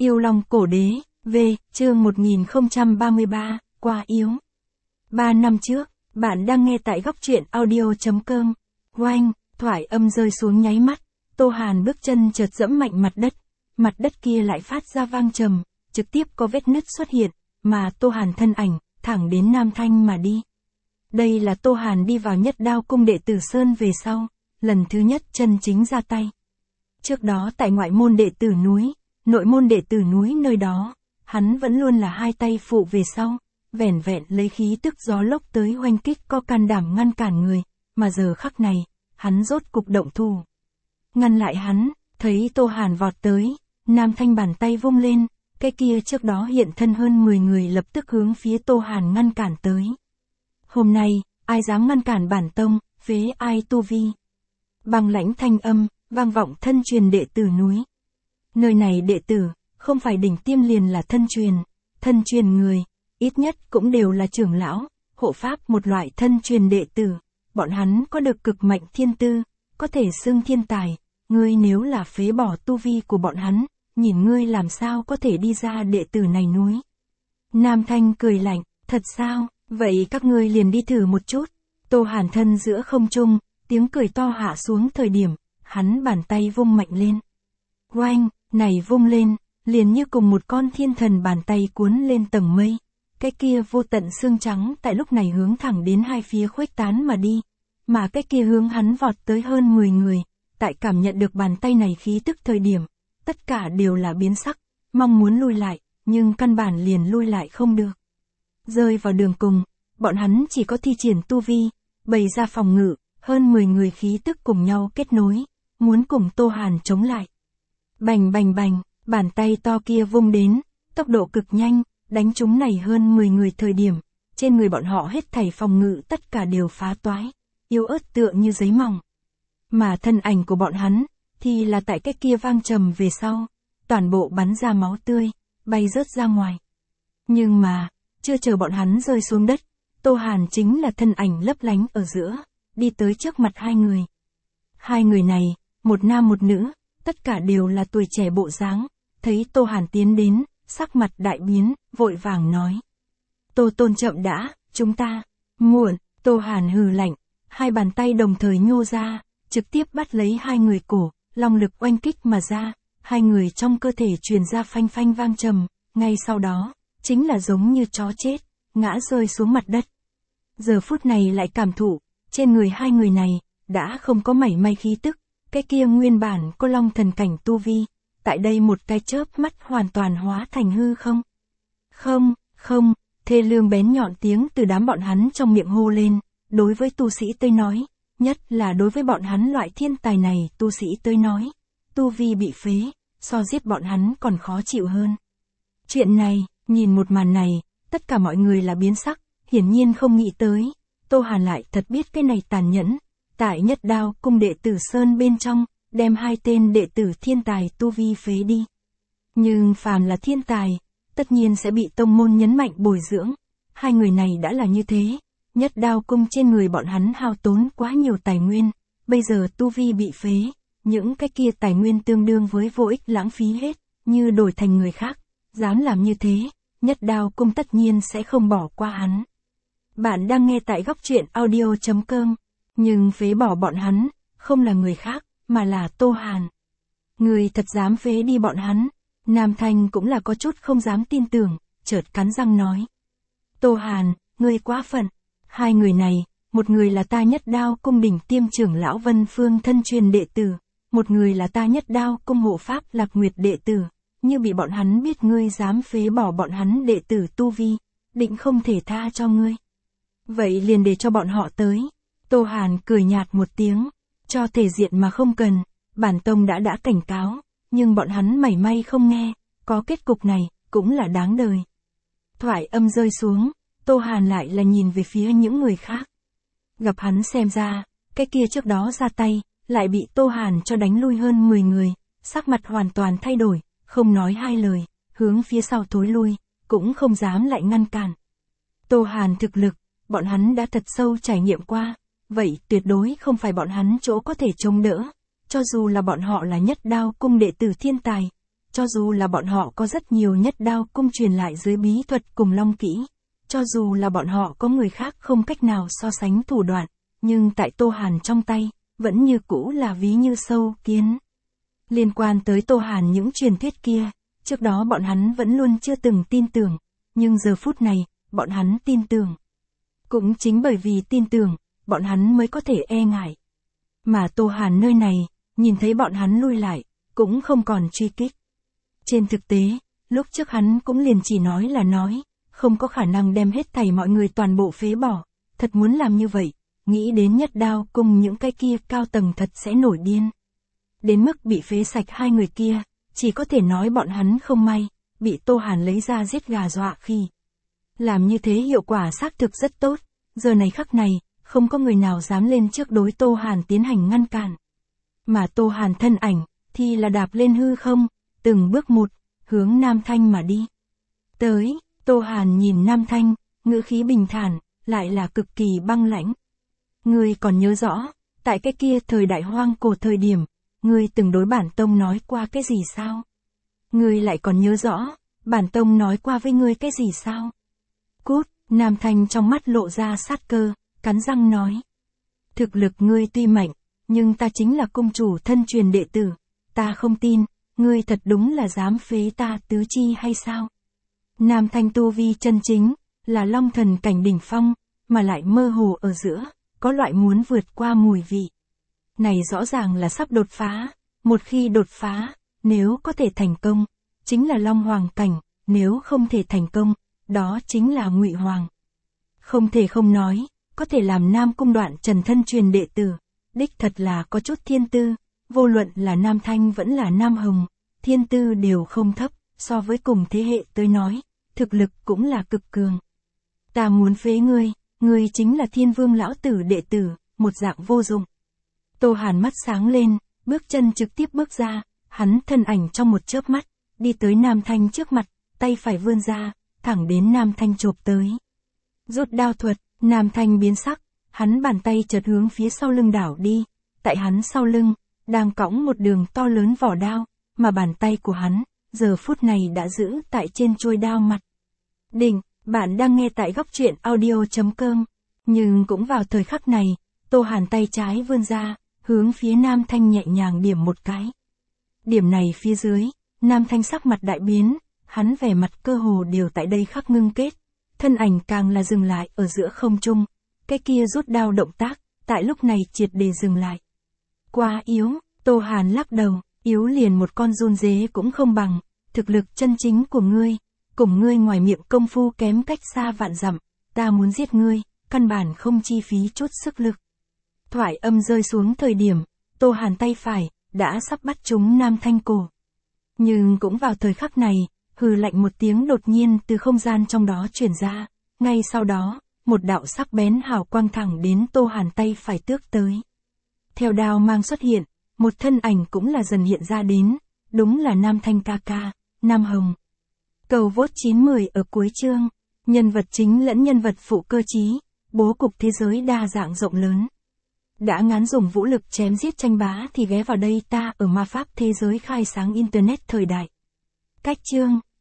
Yêu Long Cổ Đế, V, chương 1033, qua yếu. 3 năm trước, bạn đang nghe tại góc truyện audio.com. Oanh, thoại âm rơi xuống nháy mắt, Tô Hàn bước chân chợt dẫm mạnh mặt đất kia lại phát ra vang trầm, trực tiếp có vết nứt xuất hiện, mà Tô Hàn thân ảnh, thẳng đến Nam Thanh mà đi. Đây là Tô Hàn đi vào Nhất Đao Cung đệ tử Sơn về sau, lần thứ nhất chân chính ra tay. Trước đó tại ngoại môn đệ tử núi, nội môn đệ tử núi nơi đó, hắn vẫn luôn là hai tay phụ về sau, vẻn vẹn lấy khí tức gió lốc tới oanh kích có can đảm ngăn cản người, mà giờ khắc này, hắn rốt cục động thủ. Ngăn lại hắn, thấy Tô Hàn vọt tới, Nam Thanh bàn tay vung lên, cái kia trước đó hiện thân hơn 10 người lập tức hướng phía Tô Hàn ngăn cản tới. Hôm nay, ai dám ngăn cản bản tông, phế ai tu vi. Băng lãnh thanh âm, vang vọng thân truyền đệ tử núi. Nơi này đệ tử, không phải đỉnh tiêm liền là thân truyền người, ít nhất cũng đều là trưởng lão, hộ pháp một loại thân truyền đệ tử, bọn hắn có được cực mạnh thiên tư, có thể xưng thiên tài, ngươi nếu là phế bỏ tu vi của bọn hắn, nhìn ngươi làm sao có thể đi ra đệ tử này núi. Nam Thanh cười lạnh, thật sao, vậy các ngươi liền đi thử một chút. Tô Hàn thân giữa không trung, tiếng cười to hạ xuống thời điểm, hắn bàn tay vung mạnh lên. Oanh, này vung lên, liền như cùng một con thiên thần bàn tay cuốn lên tầng mây. Cái kia vô tận xương trắng tại lúc này hướng thẳng đến hai phía khuếch tán mà đi. Mà cái kia hướng hắn vọt tới hơn 10 người, tại cảm nhận được bàn tay này khí tức thời điểm, tất cả đều là biến sắc, mong muốn lui lại, nhưng căn bản liền lui lại không được. Rơi vào đường cùng, bọn hắn chỉ có thi triển tu vi, bày ra phòng ngự, hơn 10 người khí tức cùng nhau kết nối, muốn cùng Tô Hàn chống lại. Bành bành bành, bàn tay to kia vung đến, tốc độ cực nhanh, đánh chúng này hơn 10 người thời điểm, trên người bọn họ hết thảy phòng ngự tất cả đều phá toái, yếu ớt tựa như giấy mỏng. Mà thân ảnh của bọn hắn, thì là tại cái kia vang trầm về sau, toàn bộ bắn ra máu tươi, bay rớt ra ngoài. Nhưng mà, chưa chờ bọn hắn rơi xuống đất, Tô Hàn chính là thân ảnh lấp lánh ở giữa, đi tới trước mặt hai người. Hai người này, một nam một nữ, tất cả đều là tuổi trẻ bộ dáng, thấy Tô Hàn tiến đến, sắc mặt đại biến, vội vàng nói. Tô Tôn chậm đã, chúng ta, muộn, Tô Hàn hừ lạnh, hai bàn tay đồng thời nhô ra, trực tiếp bắt lấy hai người cổ, long lực oanh kích mà ra, hai người trong cơ thể truyền ra phanh phanh vang trầm, ngay sau đó, chính là giống như chó chết, ngã rơi xuống mặt đất. Giờ phút này lại cảm thụ, trên người hai người này, đã không có mảy may khí tức, cái kia nguyên bản có long thần cảnh tu vi, tại đây một cái chớp mắt hoàn toàn hóa thành hư không. Không, thê lương bén nhọn tiếng từ đám bọn hắn trong miệng hô lên, đối với tu sĩ tới nói, nhất là đối với bọn hắn loại thiên tài này tu sĩ tới nói, tu vi bị phế, so giết bọn hắn còn khó chịu hơn. Chuyện này, nhìn một màn này, tất cả mọi người là biến sắc, hiển nhiên không nghĩ tới, Tô Hàn lại thật biết cái này tàn nhẫn, tại Nhất Đao Cung đệ tử Sơn bên trong, đem hai tên đệ tử thiên tài tu vi phế đi. Nhưng phàm là thiên tài, tất nhiên sẽ bị tông môn nhấn mạnh bồi dưỡng, hai người này đã là như thế, Nhất Đao Cung trên người bọn hắn hao tốn quá nhiều tài nguyên, bây giờ tu vi bị phế, những cái kia tài nguyên tương đương với vô ích lãng phí hết, như đổi thành người khác, dám làm như thế, Nhất Đao Cung tất nhiên sẽ không bỏ qua hắn. Bạn đang nghe tại góc truyện audio.com, nhưng phế bỏ bọn hắn, không là người khác, mà là Tô Hàn. Người thật dám phế đi bọn hắn, Nam Thanh cũng là có chút không dám tin tưởng, chợt cắn răng nói. Tô Hàn, ngươi quá phận, hai người này, một người là ta Nhất Đao Cung đỉnh tiêm trưởng lão Vân Phương thân truyền đệ tử, một người là ta Nhất Đao Cung hộ pháp Lạc Nguyệt đệ tử, như bị bọn hắn biết ngươi dám phế bỏ bọn hắn đệ tử tu vi, định không thể tha cho ngươi. Vậy liền để cho bọn họ tới. Tô Hàn cười nhạt một tiếng, cho thể diện mà không cần, bản tông đã cảnh cáo, nhưng bọn hắn mảy may không nghe, có kết cục này, cũng là đáng đời. Thoại âm rơi xuống, Tô Hàn lại là nhìn về phía những người khác. Gặp hắn xem ra, cái kia trước đó ra tay, lại bị Tô Hàn cho đánh lui hơn 10 người, sắc mặt hoàn toàn thay đổi, không nói hai lời, hướng phía sau thối lui, cũng không dám lại ngăn cản. Tô Hàn thực lực, bọn hắn đã thật sâu trải nghiệm qua, vậy tuyệt đối không phải bọn hắn chỗ có thể chống đỡ, cho dù là bọn họ là Nhất Đao Cung đệ tử thiên tài, cho dù là bọn họ có rất nhiều nhất đao cung truyền lại dưới bí thuật cùng long kỹ, cho dù là bọn họ có người khác không cách nào so sánh thủ đoạn, nhưng tại Tô Hàn trong tay, vẫn như cũ là ví như sâu kiến. Liên quan tới Tô Hàn những truyền thuyết kia, trước đó bọn hắn vẫn luôn chưa từng tin tưởng, nhưng giờ phút này, bọn hắn tin tưởng. Cũng chính bởi vì tin tưởng, bọn hắn mới có thể e ngại. Mà Tô Hàn nơi này, nhìn thấy bọn hắn lui lại, cũng không còn truy kích. Trên thực tế, lúc trước hắn cũng liền chỉ nói là nói, không có khả năng đem hết thảy mọi người toàn bộ phế bỏ, thật muốn làm như vậy, nghĩ đến nhất đao cùng những cái kia cao tầng thật sẽ nổi điên. Đến mức bị phế sạch hai người kia, chỉ có thể nói bọn hắn không may, bị Tô Hàn lấy ra giết gà dọa khi. Làm như thế hiệu quả xác thực rất tốt, giờ này khắc này, không có người nào dám lên trước đối Tô Hàn tiến hành ngăn cản. Mà Tô Hàn thân ảnh, thì là đạp lên hư không, từng bước một, hướng Nam Thanh mà đi. Tới, Tô Hàn nhìn Nam Thanh, ngữ khí bình thản, lại là cực kỳ băng lãnh. Ngươi còn nhớ rõ, tại cái kia thời đại hoang cổ thời điểm, ngươi từng đối bản tông nói qua cái gì sao? Ngươi lại còn nhớ rõ, bản tông nói qua với ngươi cái gì sao? Cút, Nam Thanh trong mắt lộ ra sát cơ, cắn răng nói. Thực lực ngươi tuy mạnh, nhưng ta chính là cung chủ thân truyền đệ tử, ta không tin, ngươi thật đúng là dám phế ta tứ chi hay sao? Nam Thanh tu vi chân chính, là long thần cảnh đỉnh phong, mà lại mơ hồ ở giữa, có loại muốn vượt qua mùi vị. Này rõ ràng là sắp đột phá, một khi đột phá, nếu có thể thành công, chính là long hoàng cảnh, nếu không thể thành công, đó chính là ngụy hoàng. Không thể không nói, có thể làm Nam Cung Đoạn Trần thân truyền đệ tử, đích thật là có chút thiên tư, vô luận là Nam Thanh vẫn là Nam Hồng, thiên tư đều không thấp, so với cùng thế hệ tới nói, thực lực cũng là cực cường. Ta muốn phế ngươi chính là Thiên Vương lão tử đệ tử, một dạng vô dụng. Tô Hàn mắt sáng lên, bước chân trực tiếp bước ra, hắn thân ảnh trong một chớp mắt, đi tới Nam Thanh trước mặt, tay phải vươn ra, thẳng đến Nam Thanh chộp tới. Rút đao thuật, Nam Thanh biến sắc, hắn bàn tay chợt hướng phía sau lưng đảo đi, tại hắn sau lưng, đang cõng một đường to lớn vỏ đao, mà bàn tay của hắn, giờ phút này đã giữ tại trên chuôi đao mặt. Đỉnh, bạn đang nghe tại góc truyện audio.com, nhưng cũng vào thời khắc này, Tô Hàn tay trái vươn ra, hướng phía Nam Thanh nhẹ nhàng điểm một cái. Điểm này phía dưới, Nam Thanh sắc mặt đại biến, hắn vẻ mặt cơ hồ đều tại đây khắc ngưng kết, thân ảnh càng là dừng lại ở giữa không trung, cái kia rút đao động tác, tại lúc này triệt để dừng lại. Quá yếu, Tô Hàn lắc đầu, yếu liền một con run dế cũng không bằng, thực lực chân chính của ngươi, cùng ngươi ngoài miệng công phu kém cách xa vạn dặm, ta muốn giết ngươi, căn bản không chi phí chút sức lực. Thoại âm rơi xuống thời điểm, Tô Hàn tay phải, đã sắp bắt trúng Nam Thanh cổ. Nhưng cũng vào thời khắc này, hừ lạnh một tiếng đột nhiên từ không gian trong đó truyền ra, ngay sau đó, một đạo sắc bén hào quang thẳng đến Tô Hàn tay phải tước tới. Theo đao mang xuất hiện, một thân ảnh cũng là dần hiện ra đến, đúng là Nam Thanh ca ca, Nam Hồng. Cầu vote 910 ở cuối chương, nhân vật chính lẫn nhân vật phụ cơ trí, bố cục thế giới đa dạng rộng lớn. Đã ngán dùng vũ lực chém giết tranh bá thì ghé vào đây ta ở ma pháp thế giới khai sáng internet thời đại. Cách chương